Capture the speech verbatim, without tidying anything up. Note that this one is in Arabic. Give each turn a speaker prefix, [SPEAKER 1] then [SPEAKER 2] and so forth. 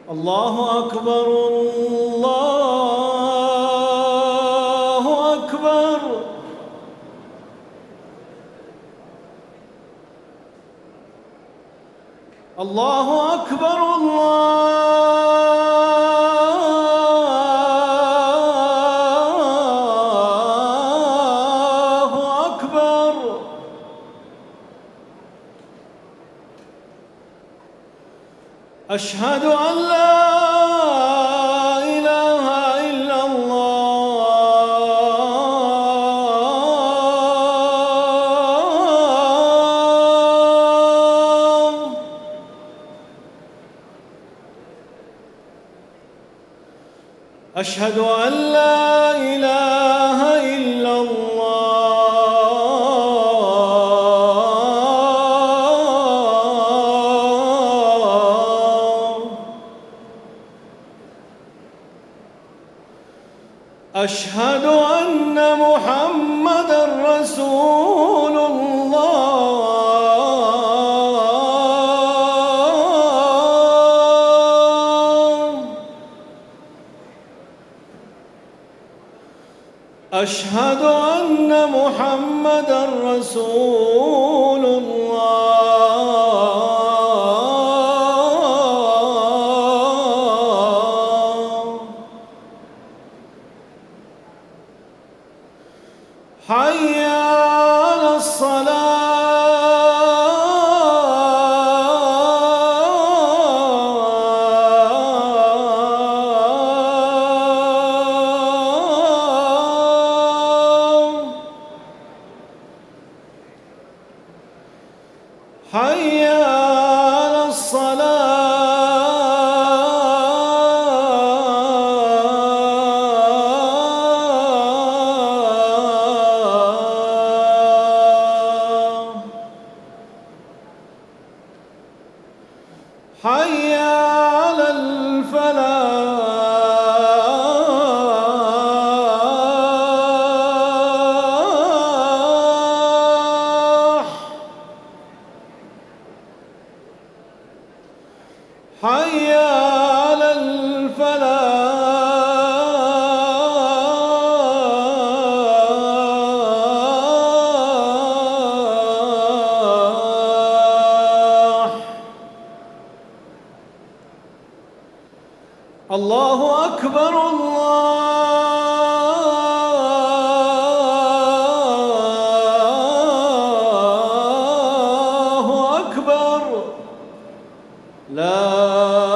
[SPEAKER 1] الله أكبر الله أكبر. الله أكبر الله أكبر. أشهد أن لا إله إلا الله. أشهد أن لا إله إلا الله. أشهد أن محمدًا رسول الله. أشهد أن محمدًا رسول الله. حي على الصلاة. حي على الصلاة. حي على الفلاح. حي على الفلاح. الله أكبر الله أكبر. لا